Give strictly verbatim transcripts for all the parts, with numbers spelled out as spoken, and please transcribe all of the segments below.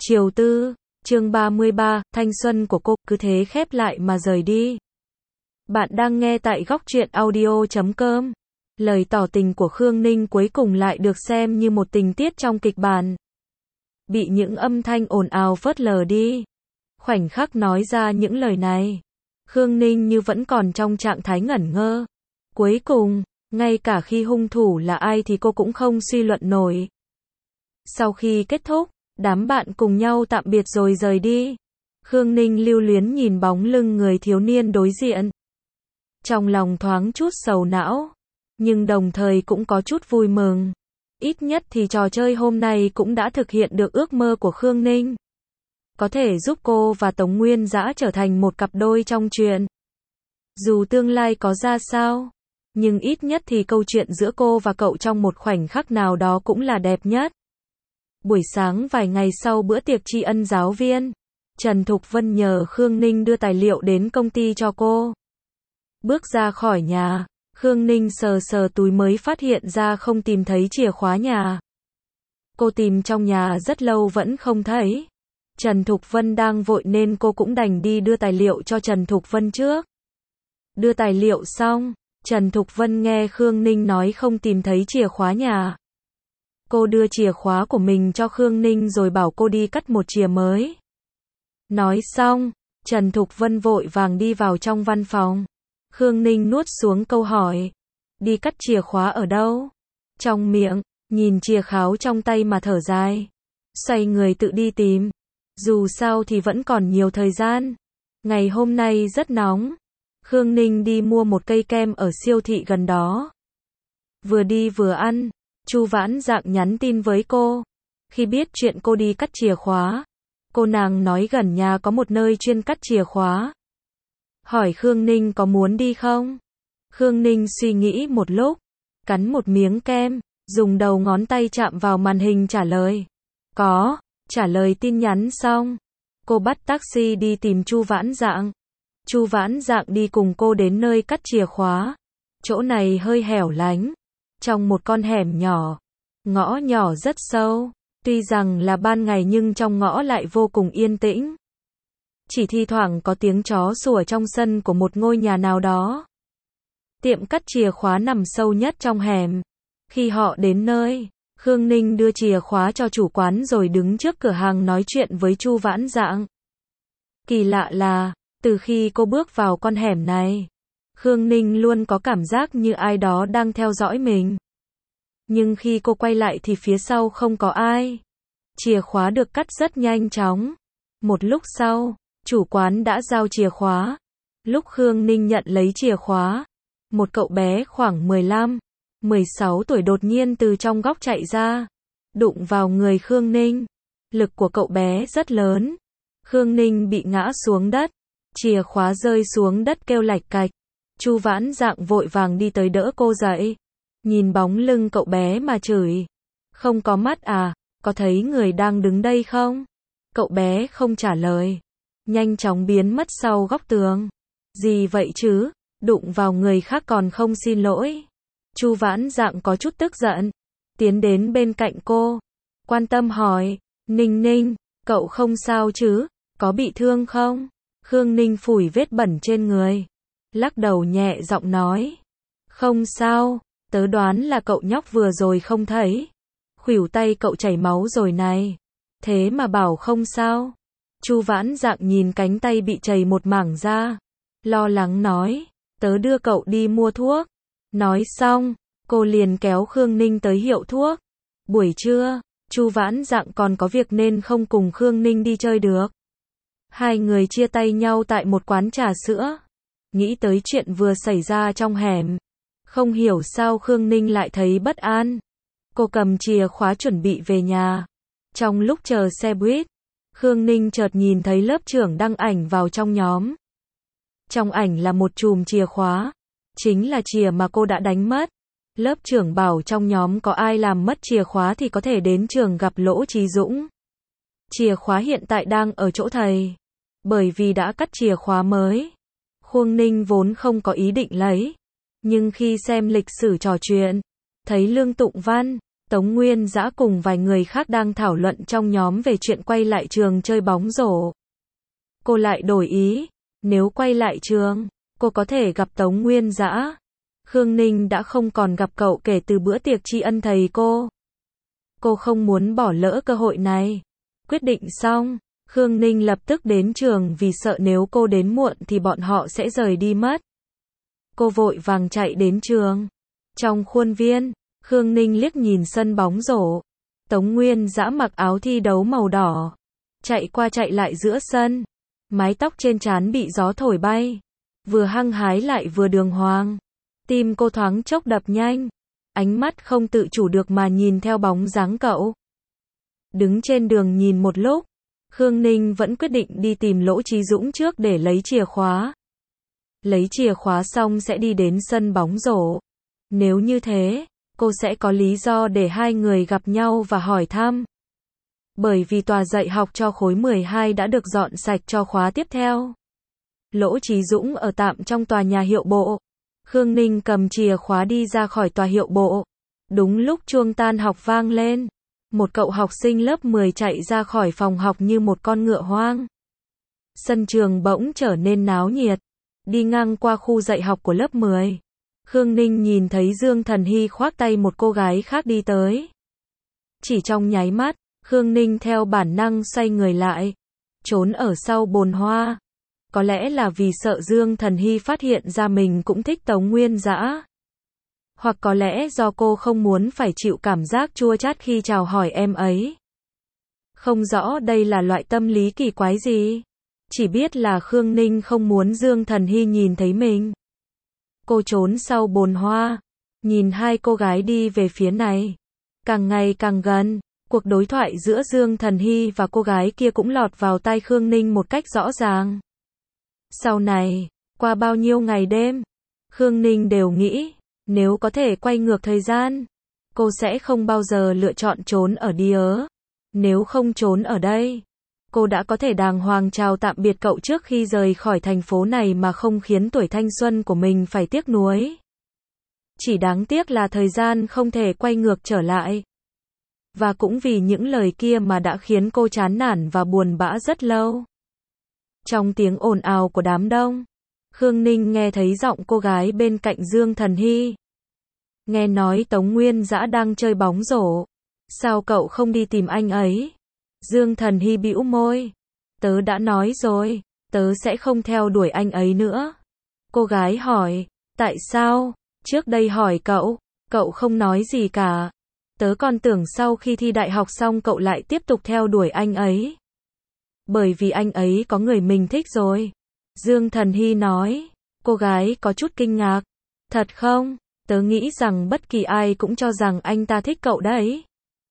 Chiều tư, chương ba mươi ba, thanh xuân của cô cứ thế khép lại mà rời đi. Bạn đang nghe tại góc truyện audio chấm com. Lời tỏ tình của Khương Ninh cuối cùng lại được xem như một tình tiết trong kịch bản. Bị những âm thanh ồn ào phớt lờ đi. Khoảnh khắc nói ra những lời này, Khương Ninh như vẫn còn trong trạng thái ngẩn ngơ. Cuối cùng, ngay cả khi hung thủ là ai thì cô cũng không suy luận nổi. Sau khi kết thúc, đám bạn cùng nhau tạm biệt rồi rời đi. Khương Ninh lưu luyến nhìn bóng lưng người thiếu niên đối diện. Trong lòng thoáng chút sầu não, nhưng đồng thời cũng có chút vui mừng. Ít nhất thì trò chơi hôm nay cũng đã thực hiện được ước mơ của Khương Ninh. Có thể giúp cô và Tống Nguyên Dã trở thành một cặp đôi trong truyện. Dù tương lai có ra sao, nhưng ít nhất thì câu chuyện giữa cô và cậu trong một khoảnh khắc nào đó cũng là đẹp nhất. Buổi sáng vài ngày sau bữa tiệc tri ân giáo viên, Trần Thục Vân nhờ Khương Ninh đưa tài liệu đến công ty cho cô. Bước ra khỏi nhà, Khương Ninh sờ sờ túi mới phát hiện ra không tìm thấy chìa khóa nhà. Cô tìm trong nhà rất lâu vẫn không thấy. Trần Thục Vân đang vội nên cô cũng đành đi đưa tài liệu cho Trần Thục Vân trước. Đưa tài liệu xong, Trần Thục Vân nghe Khương Ninh nói không tìm thấy chìa khóa nhà. Cô đưa chìa khóa của mình cho Khương Ninh rồi bảo cô đi cắt một chìa mới. Nói xong, Trần Thục Vân vội vàng đi vào trong văn phòng. Khương Ninh nuốt xuống câu hỏi. Đi cắt chìa khóa ở đâu? Trong miệng, nhìn chìa kháo trong tay mà thở dài. Xoay người tự đi tìm. Dù sao thì vẫn còn nhiều thời gian. Ngày hôm nay rất nóng. Khương Ninh đi mua một cây kem ở siêu thị gần đó. Vừa đi vừa ăn. Chu Vãn Dạng nhắn tin với cô. Khi biết chuyện cô đi cắt chìa khóa, cô nàng nói gần nhà có một nơi chuyên cắt chìa khóa. Hỏi Khương Ninh có muốn đi không? Khương Ninh suy nghĩ một lúc, cắn một miếng kem, dùng đầu ngón tay chạm vào màn hình trả lời. Có, trả lời tin nhắn xong. Cô bắt taxi đi tìm Chu Vãn Dạng. Chu Vãn Dạng đi cùng cô đến nơi cắt chìa khóa. Chỗ này hơi hẻo lánh. Trong một con hẻm nhỏ, ngõ nhỏ rất sâu, tuy rằng là ban ngày nhưng trong ngõ lại vô cùng yên tĩnh. Chỉ thi thoảng có tiếng chó sủa trong sân của một ngôi nhà nào đó. Tiệm cắt chìa khóa nằm sâu nhất trong hẻm. Khi họ đến nơi, Khương Ninh đưa chìa khóa cho chủ quán rồi đứng trước cửa hàng nói chuyện với Chu Vãn Dạng. Kỳ lạ là, từ khi cô bước vào con hẻm này, Khương Ninh luôn có cảm giác như ai đó đang theo dõi mình. Nhưng khi cô quay lại thì phía sau không có ai. Chìa khóa được cắt rất nhanh chóng. Một lúc sau, chủ quán đã giao chìa khóa. Lúc Khương Ninh nhận lấy chìa khóa, một cậu bé khoảng mười lăm, mười sáu tuổi đột nhiên từ trong góc chạy ra, đụng vào người Khương Ninh. Lực của cậu bé rất lớn. Khương Ninh bị ngã xuống đất, chìa khóa rơi xuống đất kêu lạch cạch. Chu Vãn Dạng vội vàng đi tới đỡ cô dậy. Nhìn bóng lưng cậu bé mà chửi. Không có mắt à, có thấy người đang đứng đây không? Cậu bé không trả lời. Nhanh chóng biến mất sau góc tường. Gì vậy chứ, đụng vào người khác còn không xin lỗi. Chu Vãn Dạng có chút tức giận. Tiến đến bên cạnh cô. Quan tâm hỏi, Ninh Ninh, cậu không sao chứ, có bị thương không? Khương Ninh phủi vết bẩn trên người. Lắc đầu nhẹ giọng nói. Không sao, tớ đoán là cậu nhóc vừa rồi không thấy. Khuỷu tay cậu chảy máu rồi này. Thế mà bảo không sao. Chu Vãn Dạng nhìn cánh tay bị chảy một mảng ra. Lo lắng nói, tớ đưa cậu đi mua thuốc. Nói xong, cô liền kéo Khương Ninh tới hiệu thuốc. Buổi trưa, Chu Vãn Dạng còn có việc nên không cùng Khương Ninh đi chơi được. Hai người chia tay nhau tại một quán trà sữa. Nghĩ tới chuyện vừa xảy ra trong hẻm. Không hiểu sao Khương Ninh lại thấy bất an. Cô cầm chìa khóa chuẩn bị về nhà. Trong lúc chờ xe buýt, Khương Ninh chợt nhìn thấy lớp trưởng đăng ảnh vào trong nhóm. Trong ảnh là một chùm chìa khóa. Chính là chìa mà cô đã đánh mất. Lớp trưởng bảo trong nhóm có ai làm mất chìa khóa thì có thể đến trường gặp Lỗ Chí Dũng. Chìa khóa hiện tại đang ở chỗ thầy. Bởi vì đã cắt chìa khóa mới, Khương Ninh vốn không có ý định lấy. Nhưng khi xem lịch sử trò chuyện, thấy Lương Tụng Văn, Tống Nguyên Dã cùng vài người khác đang thảo luận trong nhóm về chuyện quay lại trường chơi bóng rổ. Cô lại đổi ý, nếu quay lại trường, cô có thể gặp Tống Nguyên Dã. Khương Ninh đã không còn gặp cậu kể từ bữa tiệc tri ân thầy cô. Cô không muốn bỏ lỡ cơ hội này. Quyết định xong, Khương Ninh lập tức đến trường vì sợ nếu cô đến muộn thì bọn họ sẽ rời đi mất. Cô vội vàng chạy đến trường. Trong khuôn viên, Khương Ninh liếc nhìn sân bóng rổ. Tống Nguyên Dã mặc áo thi đấu màu đỏ, chạy qua chạy lại giữa sân. Mái tóc trên trán bị gió thổi bay, vừa hăng hái lại vừa đường hoàng. Tim cô thoáng chốc đập nhanh, ánh mắt không tự chủ được mà nhìn theo bóng dáng cậu. Đứng trên đường nhìn một lúc, Khương Ninh vẫn quyết định đi tìm Lỗ Chí Dũng trước để lấy chìa khóa. Lấy chìa khóa xong sẽ đi đến sân bóng rổ. Nếu như thế, cô sẽ có lý do để hai người gặp nhau và hỏi thăm. Bởi vì tòa dạy học cho khối mười hai đã được dọn sạch cho khóa tiếp theo. Lỗ Chí Dũng ở tạm trong tòa nhà hiệu bộ. Khương Ninh cầm chìa khóa đi ra khỏi tòa hiệu bộ. Đúng lúc chuông tan học vang lên, một cậu học sinh lớp mười chạy ra khỏi phòng học như một con ngựa hoang. Sân trường bỗng trở nên náo nhiệt. Đi ngang qua khu dạy học của lớp mười, Khương Ninh nhìn thấy Dương Thần Hy khoác tay một cô gái khác đi tới. Chỉ trong nháy mắt, Khương Ninh theo bản năng xoay người lại, trốn ở sau bồn hoa. Có lẽ là vì sợ Dương Thần Hy phát hiện ra mình cũng thích Tống Nguyên Dã. Hoặc có lẽ do cô không muốn phải chịu cảm giác chua chát khi chào hỏi em ấy. Không rõ đây là loại tâm lý kỳ quái gì. Chỉ biết là Khương Ninh không muốn Dương Thần Hy nhìn thấy mình. Cô trốn sau bồn hoa, nhìn hai cô gái đi về phía này. Càng ngày càng gần, cuộc đối thoại giữa Dương Thần Hy và cô gái kia cũng lọt vào tai Khương Ninh một cách rõ ràng. Sau này, qua bao nhiêu ngày đêm, Khương Ninh đều nghĩ, nếu có thể quay ngược thời gian, cô sẽ không bao giờ lựa chọn trốn ở Deer. Nếu không trốn ở đây, cô đã có thể đàng hoàng chào tạm biệt cậu trước khi rời khỏi thành phố này mà không khiến tuổi thanh xuân của mình phải tiếc nuối. Chỉ đáng tiếc là thời gian không thể quay ngược trở lại. Và cũng vì những lời kia mà đã khiến cô chán nản và buồn bã rất lâu. Trong tiếng ồn ào của đám đông, Khương Ninh nghe thấy giọng cô gái bên cạnh Dương Thần Hy. Nghe nói Tống Nguyên Dã đang chơi bóng rổ. Sao cậu không đi tìm anh ấy? Dương Thần Hy bĩu môi. Tớ đã nói rồi, tớ sẽ không theo đuổi anh ấy nữa. Cô gái hỏi, tại sao? Trước đây hỏi cậu, cậu không nói gì cả. Tớ còn tưởng sau khi thi đại học xong cậu lại tiếp tục theo đuổi anh ấy. Bởi vì anh ấy có người mình thích rồi. Dương Thần Hy nói. Cô gái có chút kinh ngạc. Thật không? Tớ nghĩ rằng bất kỳ ai cũng cho rằng anh ta thích cậu đấy.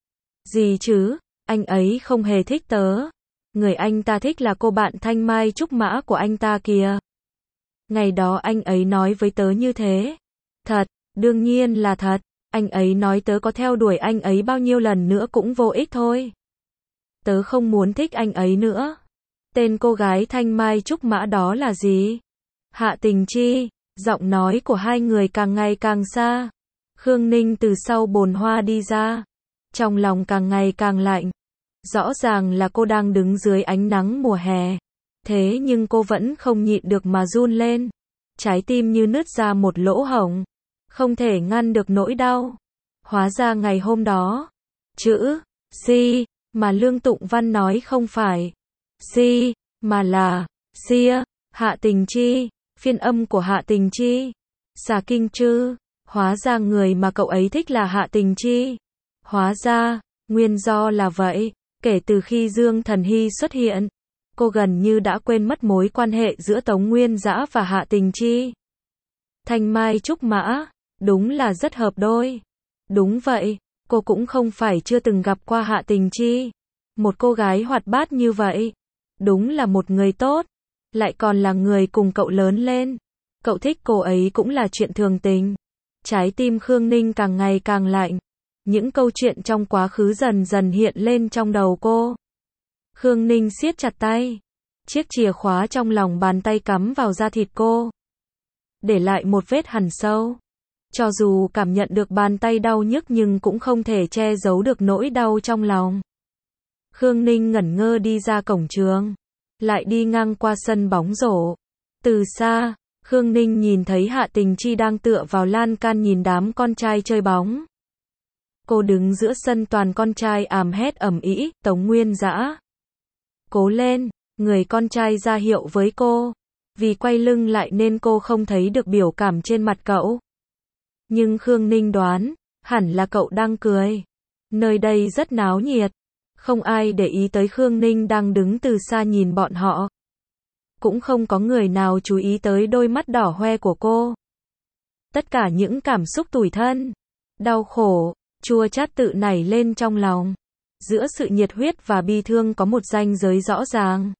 Gì chứ? Anh ấy không hề thích tớ. Người anh ta thích là cô bạn Thanh Mai Trúc Mã của anh ta kìa. Ngày đó anh ấy nói với tớ như thế. Thật, đương nhiên là thật. Anh ấy nói tớ có theo đuổi anh ấy bao nhiêu lần nữa cũng vô ích thôi. Tớ không muốn thích anh ấy nữa. Tên cô gái Thanh Mai Trúc Mã đó là gì? Hạ Tình Chi. Giọng nói của hai người càng ngày càng xa. Khương Ninh từ sau bồn hoa đi ra. Trong lòng càng ngày càng lạnh. Rõ ràng là cô đang đứng dưới ánh nắng mùa hè. Thế nhưng cô vẫn không nhịn được mà run lên. Trái tim như nứt ra một lỗ hổng. Không thể ngăn được nỗi đau. Hóa ra ngày hôm đó, chữ si mà Lương Tụng Văn nói không phải si mà là sia. Hạ Tình Chi, phiên âm của Hạ Tình Chi. Xà Kinh Trư, hóa ra người mà cậu ấy thích là Hạ Tình Chi. Hóa ra, nguyên do là vậy. Kể từ khi Dương Thần Hy xuất hiện, cô gần như đã quên mất mối quan hệ giữa Tống Nguyên Dã và Hạ Tình Chi. Thanh Mai Trúc Mã, đúng là rất hợp đôi. Đúng vậy, cô cũng không phải chưa từng gặp qua Hạ Tình Chi. Một cô gái hoạt bát như vậy. Đúng là một người tốt. Lại còn là người cùng cậu lớn lên. Cậu thích cô ấy cũng là chuyện thường tình. Trái tim Khương Ninh càng ngày càng lạnh. Những câu chuyện trong quá khứ dần dần hiện lên trong đầu cô. Khương Ninh siết chặt tay. Chiếc chìa khóa trong lòng bàn tay cắm vào da thịt cô. Để lại một vết hằn sâu. Cho dù cảm nhận được bàn tay đau nhức nhưng cũng không thể che giấu được nỗi đau trong lòng. Khương Ninh ngẩn ngơ đi ra cổng trường, lại đi ngang qua sân bóng rổ. Từ xa, Khương Ninh nhìn thấy Hạ Tình Chi đang tựa vào lan can nhìn đám con trai chơi bóng. Cô đứng giữa sân toàn con trai àm hét ầm ĩ, Tống Nguyên Dã. Cố lên, người con trai ra hiệu với cô. Vì quay lưng lại nên cô không thấy được biểu cảm trên mặt cậu. Nhưng Khương Ninh đoán, hẳn là cậu đang cười. Nơi đây rất náo nhiệt. Không ai để ý tới Khương Ninh đang đứng từ xa nhìn bọn họ. Cũng không có người nào chú ý tới đôi mắt đỏ hoe của cô. Tất cả những cảm xúc tủi thân, đau khổ, chua chát tự nảy lên trong lòng. Giữa sự nhiệt huyết và bi thương có một ranh giới rõ ràng.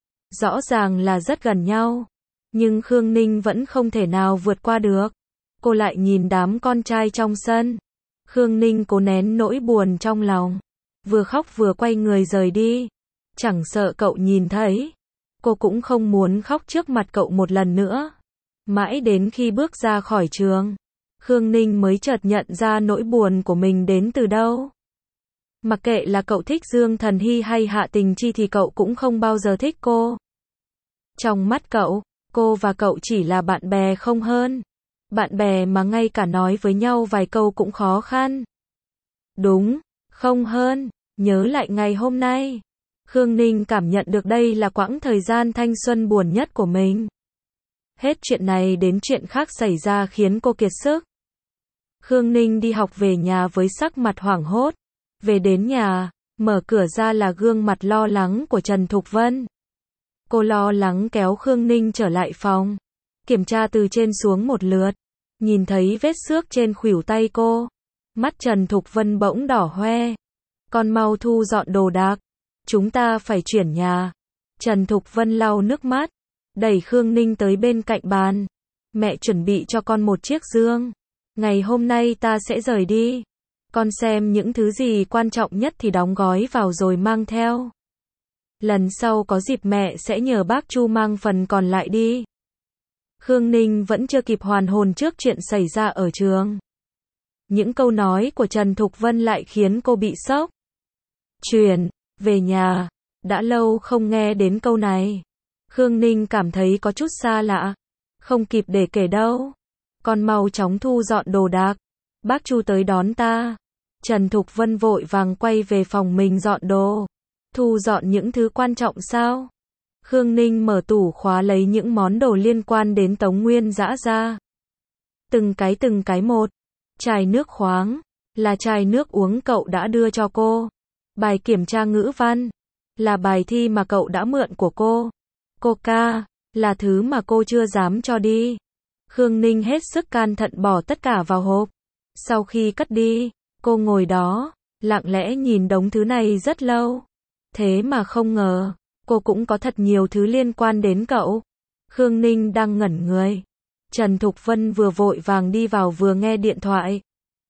Rõ ràng là rất gần nhau. Nhưng Khương Ninh vẫn không thể nào vượt qua được. Cô lại nhìn đám con trai trong sân. Khương Ninh cố nén nỗi buồn trong lòng. Vừa khóc vừa quay người rời đi. Chẳng sợ cậu nhìn thấy. Cô cũng không muốn khóc trước mặt cậu một lần nữa. Mãi đến khi bước ra khỏi trường, Khương Ninh mới chợt nhận ra nỗi buồn của mình đến từ đâu. Mặc kệ là cậu thích Dương Thần Hy hay Hạ Tình Chi thì cậu cũng không bao giờ thích cô. Trong mắt cậu, cô và cậu chỉ là bạn bè không hơn. Bạn bè mà ngay cả nói với nhau vài câu cũng khó khăn. Đúng, không hơn. Nhớ lại ngày hôm nay, Khương Ninh cảm nhận được đây là quãng thời gian thanh xuân buồn nhất của mình. Hết chuyện này đến chuyện khác xảy ra khiến cô kiệt sức. Khương Ninh đi học về nhà với sắc mặt hoảng hốt. Về đến nhà, mở cửa ra là gương mặt lo lắng của Trần Thục Vân. Cô lo lắng kéo Khương Ninh trở lại phòng. Kiểm tra từ trên xuống một lượt. Nhìn thấy vết xước trên khuỷu tay cô. Mắt Trần Thục Vân bỗng đỏ hoe. Con mau thu dọn đồ đạc. Chúng ta phải chuyển nhà. Trần Thục Vân lau nước mắt. Đẩy Khương Ninh tới bên cạnh bàn. Mẹ chuẩn bị cho con một chiếc dương. Ngày hôm nay ta sẽ rời đi. Con xem những thứ gì quan trọng nhất thì đóng gói vào rồi mang theo. Lần sau có dịp mẹ sẽ nhờ bác Chu mang phần còn lại đi. Khương Ninh vẫn chưa kịp hoàn hồn trước chuyện xảy ra ở trường. Những câu nói của Trần Thục Vân lại khiến cô bị sốc. Chuyển, về nhà. Đã lâu không nghe đến câu này. Khương Ninh cảm thấy có chút xa lạ. Không kịp để kể đâu. Con mau chóng thu dọn đồ đạc. Bác Chu tới đón ta. Trần Thục Vân vội vàng quay về phòng mình dọn đồ. Thu dọn những thứ quan trọng sao? Khương Ninh mở tủ khóa lấy những món đồ liên quan đến Tống Nguyên Dã ra. Từng cái từng cái một. Chai nước khoáng. Là chai nước uống cậu đã đưa cho cô. Bài kiểm tra ngữ văn. Là bài thi mà cậu đã mượn của cô. Coca. Là thứ mà cô chưa dám cho đi. Khương Ninh hết sức can thận bỏ tất cả vào hộp. Sau khi cất đi, cô ngồi đó, lặng lẽ nhìn đống thứ này rất lâu. Thế mà không ngờ, cô cũng có thật nhiều thứ liên quan đến cậu. Khương Ninh đang ngẩn người. Trần Thục Vân vừa vội vàng đi vào vừa nghe điện thoại.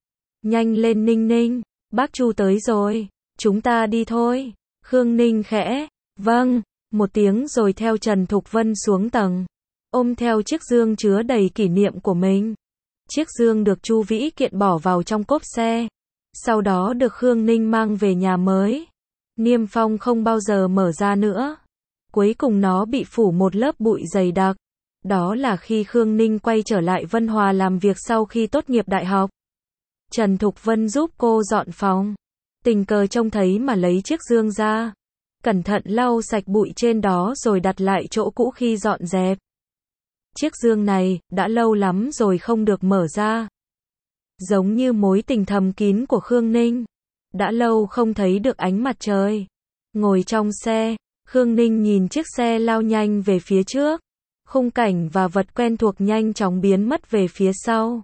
Nhanh lên Ninh Ninh, bác Chu tới rồi, chúng ta đi thôi. Khương Ninh khẽ, vâng, một tiếng rồi theo Trần Thục Vân xuống tầng. Ôm theo chiếc dương chứa đầy kỷ niệm của mình. Chiếc dương được Chu Vĩ Kiện bỏ vào trong cốp xe. Sau đó được Khương Ninh mang về nhà mới. Niêm phong không bao giờ mở ra nữa. Cuối cùng nó bị phủ một lớp bụi dày đặc. Đó là khi Khương Ninh quay trở lại Vân Hòa làm việc sau khi tốt nghiệp đại học. Trần Thục Vân giúp cô dọn phòng. Tình cờ trông thấy mà lấy chiếc dương ra. Cẩn thận lau sạch bụi trên đó rồi đặt lại chỗ cũ khi dọn dẹp. Chiếc dương này, đã lâu lắm rồi không được mở ra. Giống như mối tình thầm kín của Khương Ninh. Đã lâu không thấy được ánh mặt trời. Ngồi trong xe, Khương Ninh nhìn chiếc xe lao nhanh về phía trước. Khung cảnh và vật quen thuộc nhanh chóng biến mất về phía sau.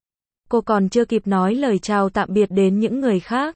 Cô còn chưa kịp nói lời chào tạm biệt đến những người khác.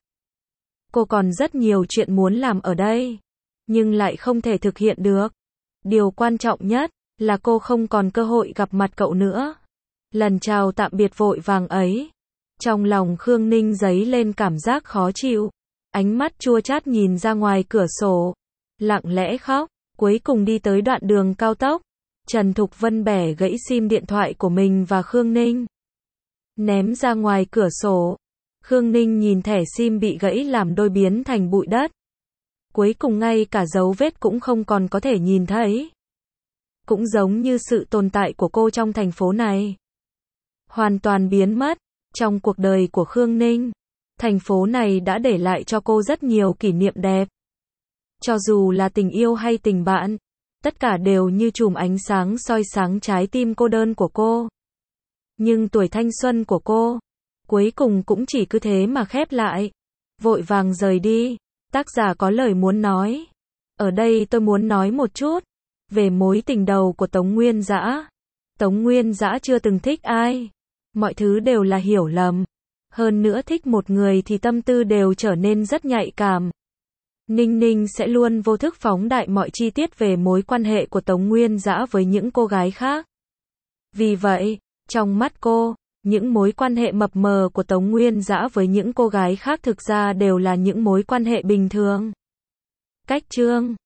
Cô còn rất nhiều chuyện muốn làm ở đây. Nhưng lại không thể thực hiện được. Điều quan trọng nhất là cô không còn cơ hội gặp mặt cậu nữa. Lần chào tạm biệt vội vàng ấy. Trong lòng Khương Ninh dấy lên cảm giác khó chịu. Ánh mắt chua chát nhìn ra ngoài cửa sổ. Lặng lẽ khóc. Cuối cùng đi tới đoạn đường cao tốc. Trần Thục Vân bẻ gãy sim điện thoại của mình và Khương Ninh. ném ra ngoài cửa sổ. Khương Ninh nhìn thẻ sim bị gãy làm đôi biến thành bụi đất. Cuối cùng ngay cả dấu vết cũng không còn có thể nhìn thấy. Cũng giống như sự tồn tại của cô trong thành phố này. Hoàn toàn biến mất. Trong cuộc đời của Khương Ninh, thành phố này đã để lại cho cô rất nhiều kỷ niệm đẹp. Cho dù là tình yêu hay tình bạn, tất cả đều như chùm ánh sáng soi sáng trái tim cô đơn của cô. Nhưng tuổi thanh xuân của cô, cuối cùng cũng chỉ cứ thế mà khép lại. Vội vàng rời đi. Tác giả có lời muốn nói. Ở đây tôi muốn nói một chút về mối tình đầu của Tống Nguyên Dã. Tống Nguyên Dã chưa từng thích ai. Mọi thứ đều là hiểu lầm. Hơn nữa thích một người thì tâm tư đều trở nên rất nhạy cảm. Ninh Ninh sẽ luôn vô thức phóng đại mọi chi tiết về mối quan hệ của Tống Nguyên Dã với những cô gái khác. Vì vậy, trong mắt cô, những mối quan hệ mập mờ của Tống Nguyên Dã với những cô gái khác thực ra đều là những mối quan hệ bình thường. Cách chương